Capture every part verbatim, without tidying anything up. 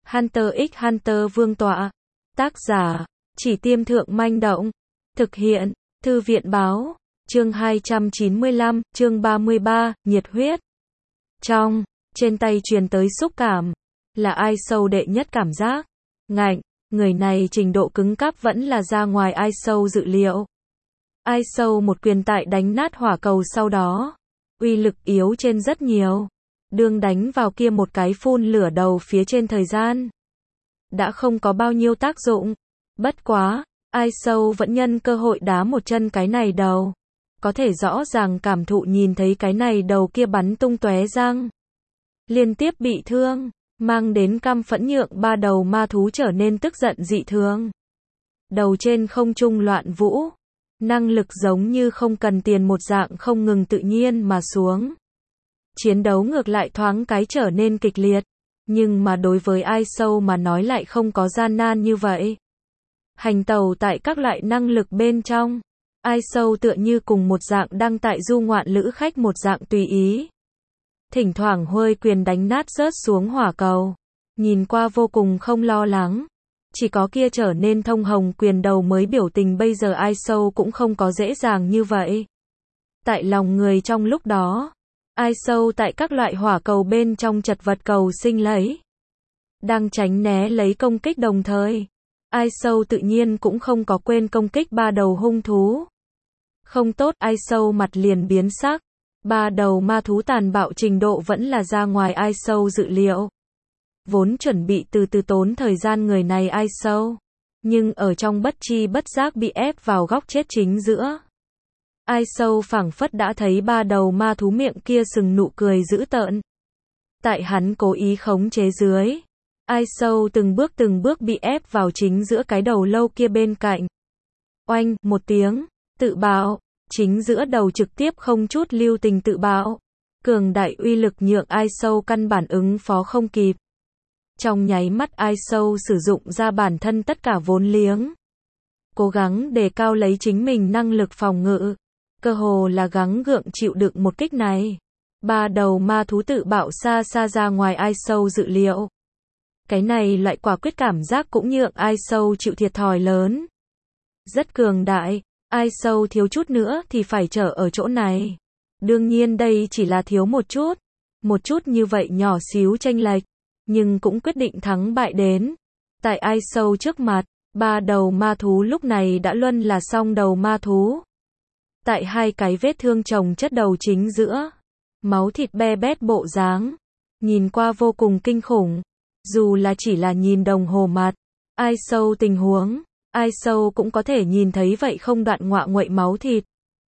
Hunter x Hunter Vương tọa. Tác giả, Chỉ Tiêm Thượng Manh Động. Thực hiện, Thư viện Báo. Chương hai trăm chín mươi lăm, chương ba mươi ba, nhiệt huyết. Trong, trên tay truyền tới xúc cảm. Là ai sâu đệ nhất cảm giác. Ngạnh, người này trình độ cứng cáp vẫn là ra ngoài ai sâu dự liệu. Ai sâu một quyền tại đánh nát hỏa cầu sau đó. Uy lực yếu trên rất nhiều. Đương đánh vào kia một cái phun lửa đầu phía trên thời gian. Đã không có bao nhiêu tác dụng. Bất quá, ai sâu vẫn nhân cơ hội đá một chân cái này đầu. Có thể rõ ràng cảm thụ nhìn thấy cái này đầu kia bắn tung tóe răng. Liên tiếp bị thương, mang đến căm phẫn nhượng ba đầu ma thú trở nên tức giận dị thường. Đầu trên không trung loạn vũ. Năng lực giống như không cần tiền một dạng không ngừng tự nhiên mà xuống. Chiến đấu ngược lại thoáng cái trở nên kịch liệt. Nhưng mà đối với ai sâu mà nói lại không có gian nan như vậy. Hành tàu tại các loại năng lực bên trong. Ai sâu tựa như cùng một dạng đang tại du ngoạn lữ khách một dạng tùy ý. Thỉnh thoảng huôi quyền đánh nát rớt xuống hỏa cầu. Nhìn qua vô cùng không lo lắng. Chỉ có kia trở nên thông hồng quyền đầu mới biểu tình bây giờ ai sâu cũng không có dễ dàng như vậy. Tại lòng người trong lúc đó. Ai sâu tại các loại hỏa cầu bên trong chật vật cầu sinh lấy. Đang tránh né lấy công kích đồng thời. Ai sâu tự nhiên cũng không có quên công kích ba đầu hung thú. Không tốt, ai sâu mặt liền biến sắc. Ba đầu ma thú tàn bạo trình độ vẫn là ra ngoài ai sâu dự liệu. Vốn chuẩn bị từ từ tốn thời gian người này ai sâu. Nhưng ở trong bất chi bất giác bị ép vào góc chết chính giữa. Ai sâu phảng phất đã thấy ba đầu ma thú miệng kia sừng nụ cười dữ tợn. Tại hắn cố ý khống chế dưới. Ai sâu từng bước từng bước bị ép vào chính giữa cái đầu lâu kia bên cạnh. Oanh, một tiếng, tự bạo, chính giữa đầu trực tiếp không chút lưu tình tự bạo. Cường đại uy lực nhượng ai sâu căn bản ứng phó không kịp. Trong nháy mắt ai sâu sử dụng ra bản thân tất cả vốn liếng. Cố gắng đề cao lấy chính mình năng lực phòng ngự. Cơ hồ là gắng gượng chịu đựng một kích này. Ba đầu ma thú tự bạo xa xa ra ngoài ai sâu dự liệu. Cái này loại quả quyết cảm giác cũng nhượng ai sâu chịu thiệt thòi lớn. Rất cường đại, ai sâu thiếu chút nữa thì phải trở ở chỗ này. Đương nhiên đây chỉ là thiếu một chút. Một chút như vậy nhỏ xíu chênh lệch. Nhưng cũng quyết định thắng bại đến. Tại ai sâu trước mặt, ba đầu ma thú lúc này đã luân là song đầu ma thú. Tại hai cái vết thương chồng chất đầu chính giữa. Máu thịt be bét bộ dáng. Nhìn qua vô cùng kinh khủng. Dù là chỉ là nhìn đồng hồ mặt. Ai sâu tình huống. Ai sâu cũng có thể nhìn thấy vậy không đoạn ngọa nguậy máu thịt.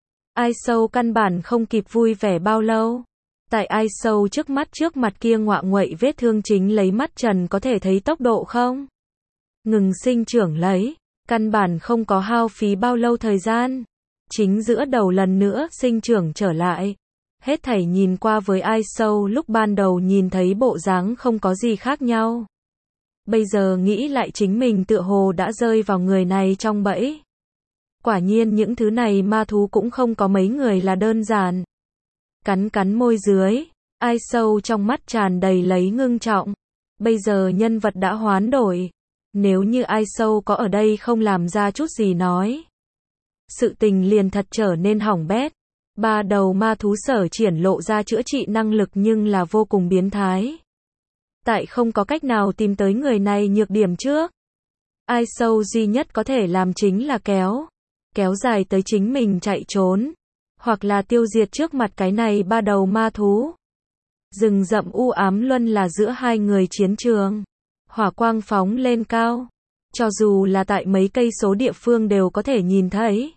Ai sâu căn bản không kịp vui vẻ bao lâu. Tại ai sâu trước mắt trước mặt kia ngọa nguậy vết thương chính lấy mắt trần có thể thấy tốc độ không? Ngừng sinh trưởng lấy. Căn bản không có hao phí bao lâu thời gian. Chính giữa đầu lần nữa sinh trưởng trở lại. Hết thảy nhìn qua với ai sâu lúc ban đầu nhìn thấy bộ dáng không có gì khác nhau. Bây giờ nghĩ lại chính mình tựa hồ đã rơi vào người này trong bẫy. Quả nhiên những thứ này ma thú cũng không có mấy người là đơn giản. Cắn cắn môi dưới, ai sâu trong mắt tràn đầy lấy ngưng trọng. Bây giờ nhân vật đã hoán đổi. Nếu như ai sâu có ở đây không làm ra chút gì nói. Sự tình liền thật trở nên hỏng bét. Ba đầu ma thú sở triển lộ ra chữa trị năng lực nhưng là vô cùng biến thái. Tại không có cách nào tìm tới người này nhược điểm trước. Ai sâu duy nhất có thể làm chính là kéo. Kéo dài tới chính mình chạy trốn. Hoặc là tiêu diệt trước mặt cái này ba đầu ma thú. Rừng rậm u ám luân là giữa hai người chiến trường. Hỏa quang phóng lên cao. Cho dù là tại mấy cây số địa phương đều có thể nhìn thấy.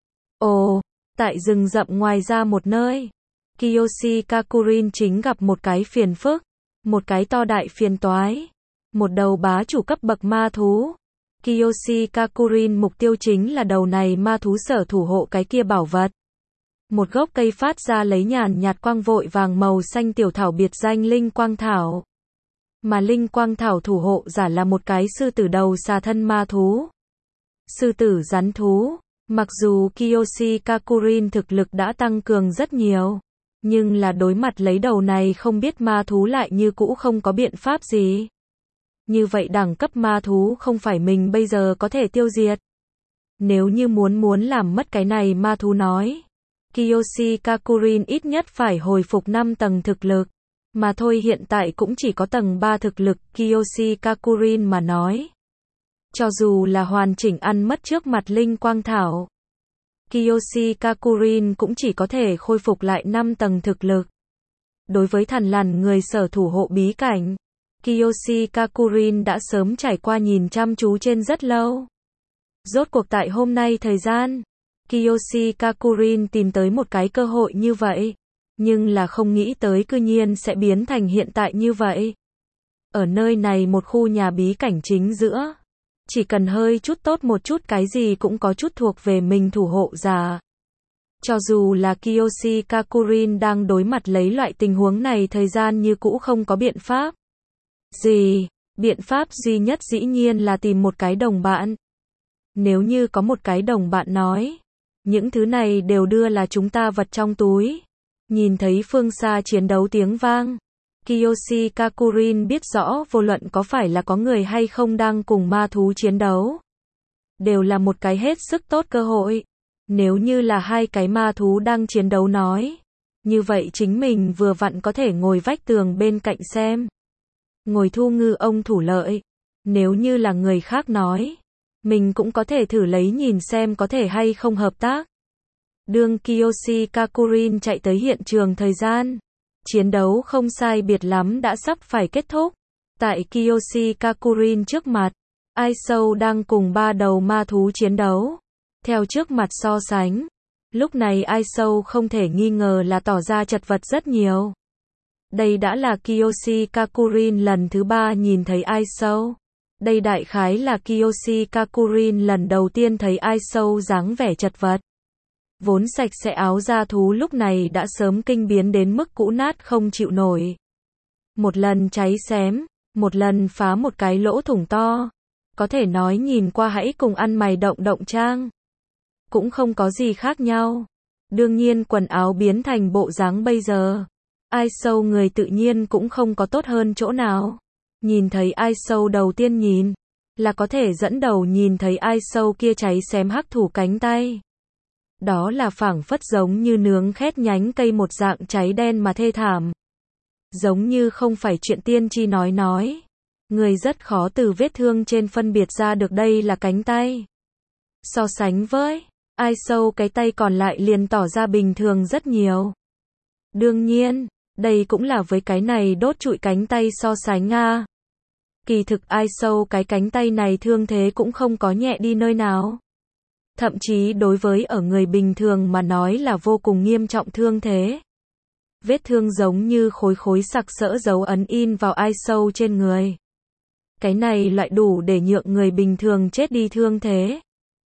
Ồ, tại rừng rậm ngoài ra một nơi. Kiyoshi Kakurin chính gặp một cái phiền phức. Một cái to đại phiền toái. Một đầu bá chủ cấp bậc ma thú. Kiyoshi Kakurin mục tiêu chính là đầu này ma thú sở thủ hộ cái kia bảo vật. Một gốc cây phát ra lấy nhàn nhạt quang vội vàng màu xanh tiểu thảo biệt danh Linh Quang Thảo. Mà Linh Quang Thảo thủ hộ giả là một cái sư tử đầu xà thân ma thú. Sư tử rắn thú. Mặc dù Kiyoshi Kakurin thực lực đã tăng cường rất nhiều. Nhưng là đối mặt lấy đầu này không biết ma thú lại như cũ không có biện pháp gì. Như vậy đẳng cấp ma thú không phải mình bây giờ có thể tiêu diệt. Nếu như muốn muốn làm mất cái này ma thú nói, Kiyoshi Kakurin ít nhất phải hồi phục năm tầng thực lực. Mà thôi hiện tại cũng chỉ có tầng ba thực lực, Kiyoshi Kakurin mà nói. Cho dù là hoàn chỉnh ăn mất trước mặt linh quang thảo, Kiyoshi Kakurin cũng chỉ có thể khôi phục lại năm tầng thực lực. Đối với thằn lằn người sở thủ hộ bí cảnh, Kiyoshi Kakurin đã sớm trải qua nhìn chăm chú trên rất lâu. Rốt cuộc tại hôm nay thời gian, Kiyoshi Kakurin tìm tới một cái cơ hội như vậy, nhưng là không nghĩ tới cư nhiên sẽ biến thành hiện tại như vậy. Ở nơi này một khu nhà bí cảnh chính giữa, chỉ cần hơi chút tốt một chút cái gì cũng có chút thuộc về mình thủ hộ giả. Cho dù là Kiyoshi Kakurin đang đối mặt lấy loại tình huống này thời gian như cũ không có biện pháp gì, biện pháp duy nhất dĩ nhiên là tìm một cái đồng bạn. Nếu như có một cái đồng bạn nói, những thứ này đều đưa là chúng ta vật trong túi. Nhìn thấy phương xa chiến đấu tiếng vang, Kiyoshi Kakurin biết rõ vô luận có phải là có người hay không đang cùng ma thú chiến đấu, đều là một cái hết sức tốt cơ hội. Nếu như là hai cái ma thú đang chiến đấu nói, như vậy chính mình vừa vặn có thể ngồi vách tường bên cạnh xem. Ngồi thu ngư ông thủ lợi. Nếu như là người khác nói, mình cũng có thể thử lấy nhìn xem có thể hay không hợp tác. Đương Kiyoshi Kakurin chạy tới hiện trường thời gian, chiến đấu không sai biệt lắm đã sắp phải kết thúc. Tại Kiyoshi Kakurin trước mặt, Aisou đang cùng ba đầu ma thú chiến đấu. Theo trước mặt so sánh, lúc này Aisou không thể nghi ngờ là tỏ ra chật vật rất nhiều. Đây đã là Kiyoshi Kakurin lần thứ ba nhìn thấy Aisou. Đây đại khái là Kiyoshi Kakurin lần đầu tiên thấy Aisou dáng vẻ chật vật. Vốn sạch sẽ áo da thú lúc này đã sớm kinh biến đến mức cũ nát không chịu nổi. Một lần cháy xém, một lần phá một cái lỗ thủng to. Có thể nói nhìn qua hãy cùng ăn mày động động trang. Cũng không có gì khác nhau. Đương nhiên quần áo biến thành bộ dáng bây giờ, Aisou người tự nhiên cũng không có tốt hơn chỗ nào. Nhìn thấy Aisou đầu tiên nhìn, là có thể dẫn đầu nhìn thấy Aisou kia cháy xém hắc thủ cánh tay. Đó là phảng phất giống như nướng khét nhánh cây một dạng cháy đen mà thê thảm. Giống như không phải chuyện tiên tri nói nói. Người rất khó từ vết thương trên phân biệt ra được đây là cánh tay. So sánh với Aisou cái tay còn lại liền tỏ ra bình thường rất nhiều. Đương nhiên, đây cũng là với cái này đốt trụi cánh tay so sánh a. Kỳ thực Aisou cái cánh tay này thương thế cũng không có nhẹ đi nơi nào. Thậm chí đối với ở người bình thường mà nói là vô cùng nghiêm trọng thương thế. Vết thương giống như khối khối sặc sỡ dấu ấn in vào Aisou trên người. Cái này lại đủ để nhượng người bình thường chết đi thương thế.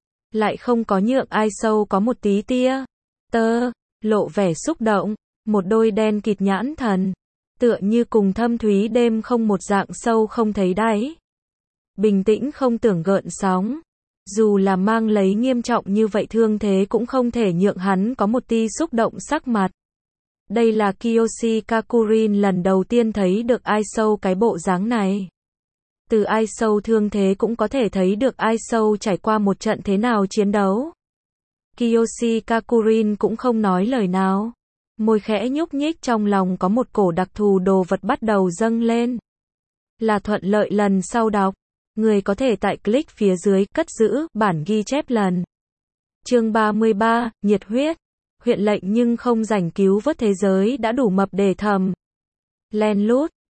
Lại không có nhượng Aisou có một tí tia tơ, lộ vẻ xúc động, một đôi đen kịt nhãn thần, tựa như cùng thâm thúy đêm không một dạng sâu không thấy đáy. Bình tĩnh không tưởng gợn sóng. Dù là mang lấy nghiêm trọng như vậy thương thế cũng không thể nhượng hắn có một tia xúc động sắc mặt. Đây là Kiyoshi Kakurin lần đầu tiên thấy được Aisou cái bộ dáng này. Từ Aisou thương thế cũng có thể thấy được Aisou trải qua một trận thế nào chiến đấu. Kiyoshi Kakurin cũng không nói lời nào. Môi khẽ nhúc nhích trong lòng có một cổ đặc thù đồ vật bắt đầu dâng lên. Là thuận lợi lần sau đọc. Người có thể tại click phía dưới cất giữ bản ghi chép lần. Chương ba mươi ba, nhiệt huyết. Huyện lệnh nhưng không rảnh cứu vớt thế giới đã đủ mập để thầm. Len lút,